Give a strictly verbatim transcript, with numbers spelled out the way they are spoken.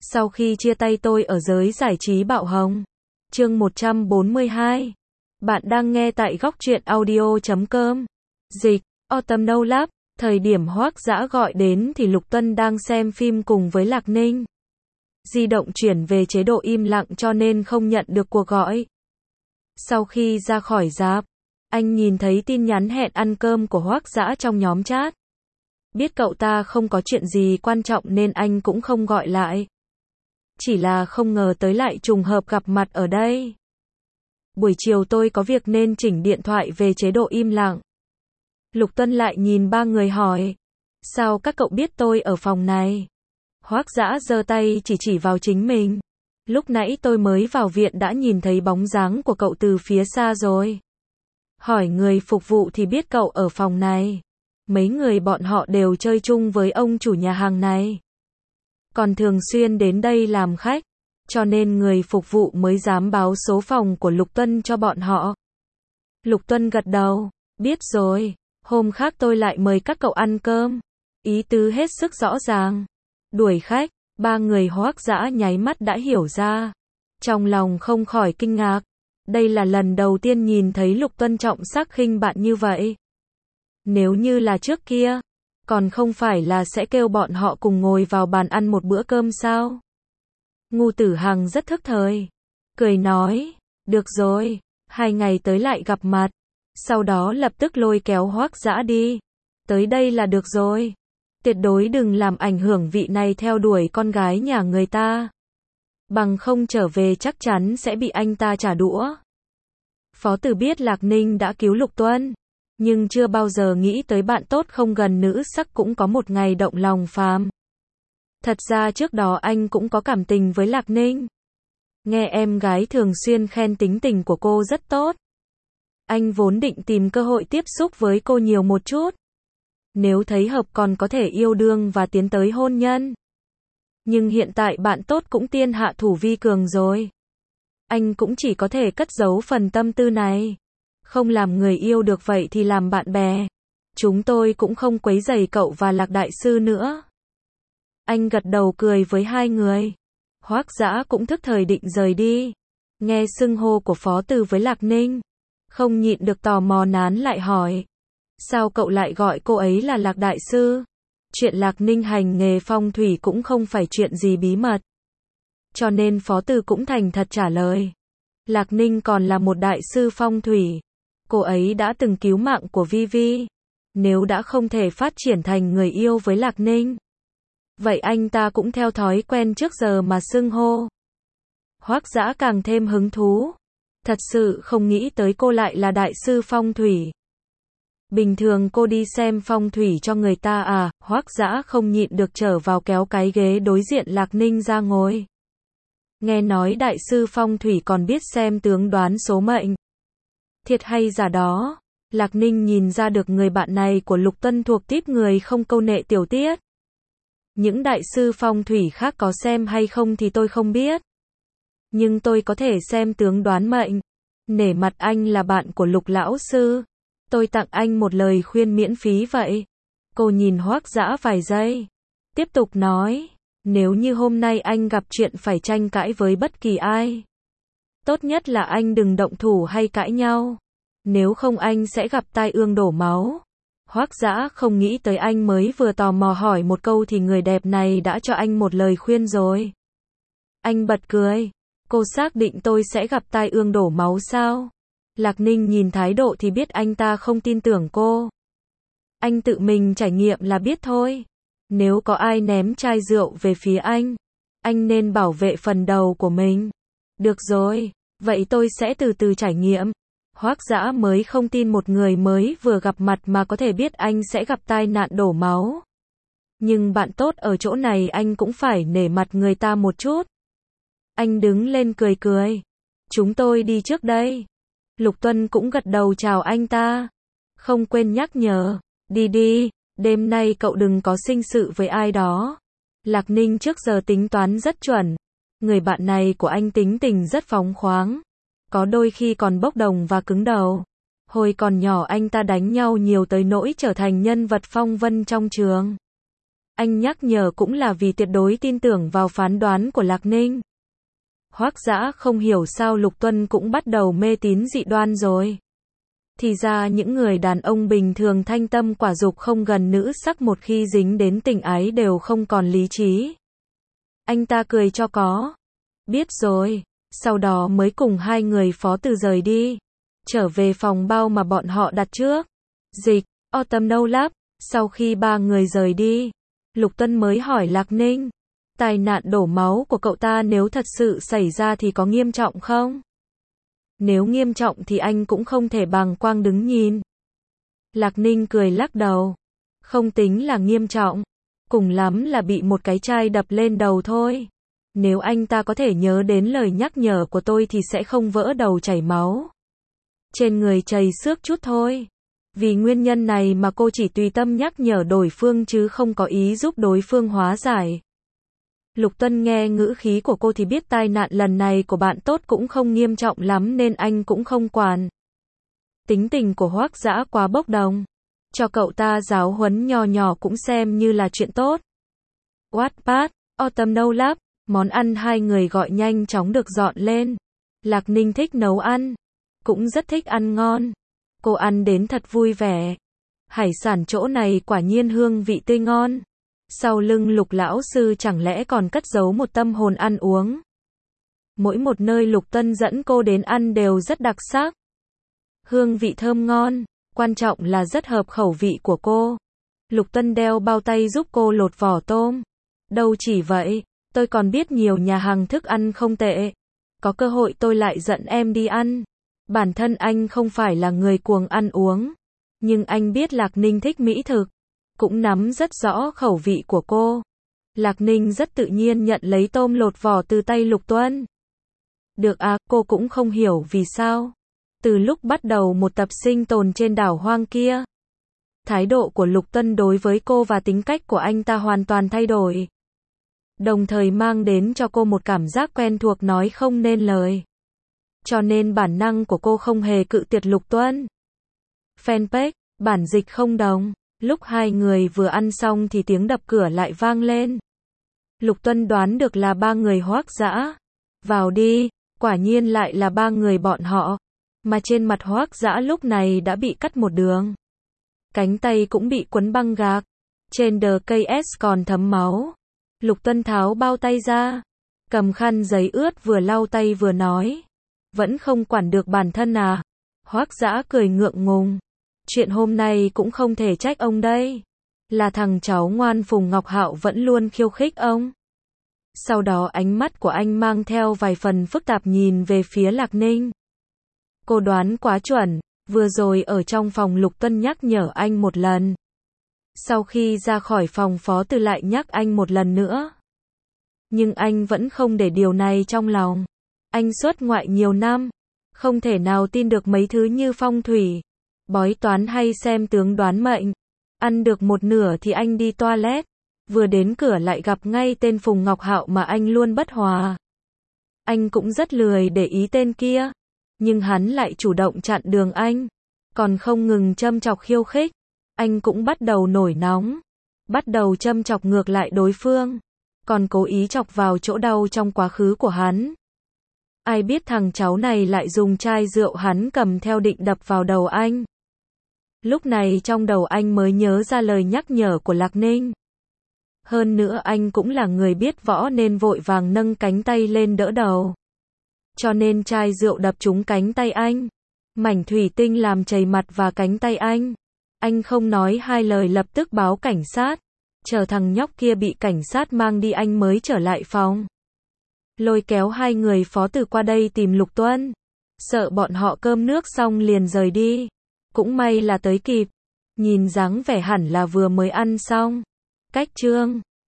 Sau khi chia tay tôi ở giới giải trí bạo hồng. Chương một trăm bốn mươi hai. Bạn đang nghe tại góc truyện audio chấm com. Dịch, Autumn No Lab. Thời điểm Hoắc Dã gọi đến thì Lục Tuân đang xem phim cùng với Lạc Ninh. Di động chuyển về chế độ im lặng cho nên không nhận được cuộc gọi. Sau khi ra khỏi rạp, anh nhìn thấy tin nhắn hẹn ăn cơm của Hoắc Dã trong nhóm chat. Biết cậu ta không có chuyện gì quan trọng nên anh cũng không gọi lại. Chỉ là không ngờ tới lại trùng hợp gặp mặt ở đây. Buổi chiều tôi có việc nên chỉnh điện thoại về chế độ im lặng. Lục Tuân lại nhìn ba người hỏi. Sao các cậu biết tôi ở phòng này? Hoắc Dã giơ tay chỉ chỉ vào chính mình. Lúc nãy tôi mới vào viện đã nhìn thấy bóng dáng của cậu từ phía xa rồi. Hỏi người phục vụ thì biết cậu ở phòng này. Mấy người bọn họ đều chơi chung với ông chủ nhà hàng này. Còn thường xuyên đến đây làm khách. Cho nên người phục vụ mới dám báo số phòng của Lục Tuân cho bọn họ. Lục Tuân gật đầu. Biết rồi. Hôm khác tôi lại mời các cậu ăn cơm. Ý tứ hết sức rõ ràng. Đuổi khách. Ba người Hoắc Dã nháy mắt đã hiểu ra. Trong lòng không khỏi kinh ngạc. Đây là lần đầu tiên nhìn thấy Lục Tuân trọng sắc khinh bạn như vậy. Nếu như là trước kia, còn không phải là sẽ kêu bọn họ cùng ngồi vào bàn ăn một bữa cơm sao? Ngô Tử Hằng rất thức thời. Cười nói, được rồi, hai ngày tới lại gặp mặt. Sau đó lập tức lôi kéo Hoắc Dã đi. Tới đây là được rồi. Tuyệt đối đừng làm ảnh hưởng vị này theo đuổi con gái nhà người ta. Bằng không trở về chắc chắn sẽ bị anh ta trả đũa. Phó Tử biết Lạc Ninh đã cứu Lục Tuân. Nhưng chưa bao giờ nghĩ tới bạn tốt không gần nữ sắc cũng có một ngày động lòng phàm. Thật ra trước đó anh cũng có cảm tình với Lạc Ninh. Nghe em gái thường xuyên khen tính tình của cô rất tốt. Anh vốn định tìm cơ hội tiếp xúc với cô nhiều một chút. Nếu thấy hợp còn có thể yêu đương và tiến tới hôn nhân. Nhưng hiện tại bạn tốt cũng tiên hạ thủ vi cường rồi. Anh cũng chỉ có thể cất giấu phần tâm tư này. Không làm người yêu được vậy thì làm bạn bè. Chúng tôi cũng không quấy rầy cậu và Lạc đại sư nữa. Anh gật đầu cười với hai người. Hoắc Dã cũng thức thời định rời đi. Nghe xưng hô của Phó Từ với Lạc Ninh. Không nhịn được tò mò nán lại hỏi. Sao cậu lại gọi cô ấy là Lạc đại sư? Chuyện Lạc Ninh hành nghề phong thủy cũng không phải chuyện gì bí mật. Cho nên Phó Từ cũng thành thật trả lời. Lạc Ninh còn là một đại sư phong thủy. Cô ấy đã từng cứu mạng của Vi Vi. Nếu đã không thể phát triển thành người yêu với Lạc Ninh, vậy anh ta cũng theo thói quen trước giờ mà xưng hô. Hoắc Dã càng thêm hứng thú. Thật sự không nghĩ tới cô lại là đại sư phong thủy. Bình thường cô đi xem phong thủy cho người ta à? Hoắc Dã không nhịn được trở vào kéo cái ghế đối diện Lạc Ninh ra ngồi. Nghe nói đại sư phong thủy còn biết xem tướng đoán số mệnh. Thiệt hay giả đó? Lạc Ninh nhìn ra được người bạn này của Lục Tuân thuộc típ người không câu nệ tiểu tiết. Những đại sư phong thủy khác có xem hay không thì tôi không biết. Nhưng tôi có thể xem tướng đoán mệnh. Nể mặt anh là bạn của Lục lão sư. Tôi tặng anh một lời khuyên miễn phí vậy. Cô nhìn Hoắc Dã vài giây. Tiếp tục nói. Nếu như hôm nay anh gặp chuyện phải tranh cãi với bất kỳ ai. Tốt nhất là anh đừng động thủ hay cãi nhau. Nếu không anh sẽ gặp tai ương đổ máu. Hoắc Dã không nghĩ tới anh mới vừa tò mò hỏi một câu thì người đẹp này đã cho anh một lời khuyên rồi. Anh bật cười. Cô xác định tôi sẽ gặp tai ương đổ máu sao? Lạc Ninh nhìn thái độ thì biết anh ta không tin tưởng cô. Anh tự mình trải nghiệm là biết thôi. Nếu có ai ném chai rượu về phía anh, anh nên bảo vệ phần đầu của mình. Được rồi, vậy tôi sẽ từ từ trải nghiệm. Hoắc Dã mới không tin một người mới vừa gặp mặt mà có thể biết anh sẽ gặp tai nạn đổ máu. Nhưng bạn tốt ở chỗ này anh cũng phải nể mặt người ta một chút. Anh đứng lên cười cười. Chúng tôi đi trước đây. Lục Tuân cũng gật đầu chào anh ta. Không quên nhắc nhở. Đi đi, đêm nay cậu đừng có sinh sự với ai đó. Lạc Ninh trước giờ tính toán rất chuẩn. Người bạn này của anh tính tình rất phóng khoáng. Có đôi khi còn bốc đồng và cứng đầu. Hồi còn nhỏ anh ta đánh nhau nhiều tới nỗi trở thành nhân vật phong vân trong trường. Anh nhắc nhở cũng là vì tuyệt đối tin tưởng vào phán đoán của Lạc Ninh. Hoắc Dã không hiểu sao Lục Tuân cũng bắt đầu mê tín dị đoan rồi. Thì ra những người đàn ông bình thường thanh tâm quả dục không gần nữ sắc một khi dính đến tình ái đều không còn lý trí. Anh ta cười cho có. Biết rồi. Sau đó mới cùng hai người phó từ rời đi. Trở về phòng bao mà bọn họ đặt trước. Dịch, Autumn No Lab. Sau khi ba người rời đi, Lục Tuân mới hỏi Lạc Ninh. Tai nạn đổ máu của cậu ta nếu thật sự xảy ra thì có nghiêm trọng không? Nếu nghiêm trọng thì anh cũng không thể bàng quang đứng nhìn. Lạc Ninh cười lắc đầu. Không tính là nghiêm trọng. Cùng lắm là bị một cái chai đập lên đầu thôi. Nếu anh ta có thể nhớ đến lời nhắc nhở của tôi thì sẽ không vỡ đầu chảy máu. Trên người chảy xước chút thôi. Vì nguyên nhân này mà cô chỉ tùy tâm nhắc nhở đối phương chứ không có ý giúp đối phương hóa giải. Lục Tuân nghe ngữ khí của cô thì biết tai nạn lần này của bạn tốt cũng không nghiêm trọng lắm nên anh cũng không quản. Tính tình của Hoắc Dã quá bốc đồng. Cho cậu ta giáo huấn nho nhỏ cũng xem như là chuyện tốt. Wattpad, Autumn No Lab, món ăn hai người gọi nhanh chóng được dọn lên. Lạc Ninh thích nấu ăn. Cũng rất thích ăn ngon. Cô ăn đến thật vui vẻ. Hải sản chỗ này quả nhiên hương vị tươi ngon. Sau lưng Lục lão sư chẳng lẽ còn cất giấu một tâm hồn ăn uống. Mỗi một nơi Lục Tuân dẫn cô đến ăn đều rất đặc sắc. Hương vị thơm ngon, quan trọng là rất hợp khẩu vị của cô. Lục Tuân đeo bao tay giúp cô lột vỏ tôm. Đâu chỉ vậy, tôi còn biết nhiều nhà hàng thức ăn không tệ. Có cơ hội tôi lại dẫn em đi ăn. Bản thân anh không phải là người cuồng ăn uống. Nhưng anh biết Lạc Ninh thích mỹ thực. Cũng nắm rất rõ khẩu vị của cô. Lạc Ninh rất tự nhiên nhận lấy tôm lột vỏ từ tay Lục Tuân. Được à, cô cũng không hiểu vì sao. Từ lúc bắt đầu một tập sinh tồn trên đảo hoang kia, thái độ của Lục Tuân đối với cô và tính cách của anh ta hoàn toàn thay đổi. Đồng thời mang đến cho cô một cảm giác quen thuộc nói không nên lời. Cho nên bản năng của cô không hề cự tuyệt Lục Tuân. Fanpage, bản dịch không đồng. Lúc hai người vừa ăn xong thì tiếng đập cửa lại vang lên. Lục Tuân đoán được là ba người Hoắc Dã. Vào đi, quả nhiên lại là ba người bọn họ. Mà trên mặt Hoắc Dã lúc này đã bị cắt một đường. Cánh tay cũng bị quấn băng gạc. Trên đờ cây S còn thấm máu. Lục Tuân tháo bao tay ra. Cầm khăn giấy ướt vừa lau tay vừa nói. Vẫn không quản được bản thân à? Hoắc Dã cười ngượng ngùng. Chuyện hôm nay cũng không thể trách ông đây. Là thằng cháu ngoan Phùng Ngọc Hạo vẫn luôn khiêu khích ông. Sau đó ánh mắt của anh mang theo vài phần phức tạp nhìn về phía Lạc Ninh. Cô đoán quá chuẩn, vừa rồi ở trong phòng Lục Tuân nhắc nhở anh một lần. Sau khi ra khỏi phòng phó từ lại nhắc anh một lần nữa. Nhưng anh vẫn không để điều này trong lòng. Anh xuất ngoại nhiều năm, không thể nào tin được mấy thứ như phong thủy, bói toán hay xem tướng đoán mệnh. Ăn được một nửa thì anh đi toilet, vừa đến cửa lại gặp ngay tên Phùng Ngọc Hạo mà anh luôn bất hòa. Anh cũng rất lười để ý tên kia, nhưng hắn lại chủ động chặn đường anh, còn không ngừng châm chọc khiêu khích. Anh cũng bắt đầu nổi nóng, bắt đầu châm chọc ngược lại đối phương, còn cố ý chọc vào chỗ đau trong quá khứ của hắn. Ai biết thằng cháu này lại dùng chai rượu hắn cầm theo định đập vào đầu anh. Lúc này trong đầu anh mới nhớ ra lời nhắc nhở của Lạc Ninh. Hơn nữa anh cũng là người biết võ nên vội vàng nâng cánh tay lên đỡ đầu. Cho nên chai rượu đập trúng cánh tay anh. Mảnh thủy tinh làm chảy mặt và cánh tay anh. Anh không nói hai lời lập tức báo cảnh sát. Chờ thằng nhóc kia bị cảnh sát mang đi anh mới trở lại phòng. Lôi kéo hai người phó từ qua đây tìm Lục Tuân. Sợ bọn họ cơm nước xong liền rời đi. Cũng may là tới kịp. Nhìn dáng vẻ hẳn là vừa mới ăn xong. Cách chương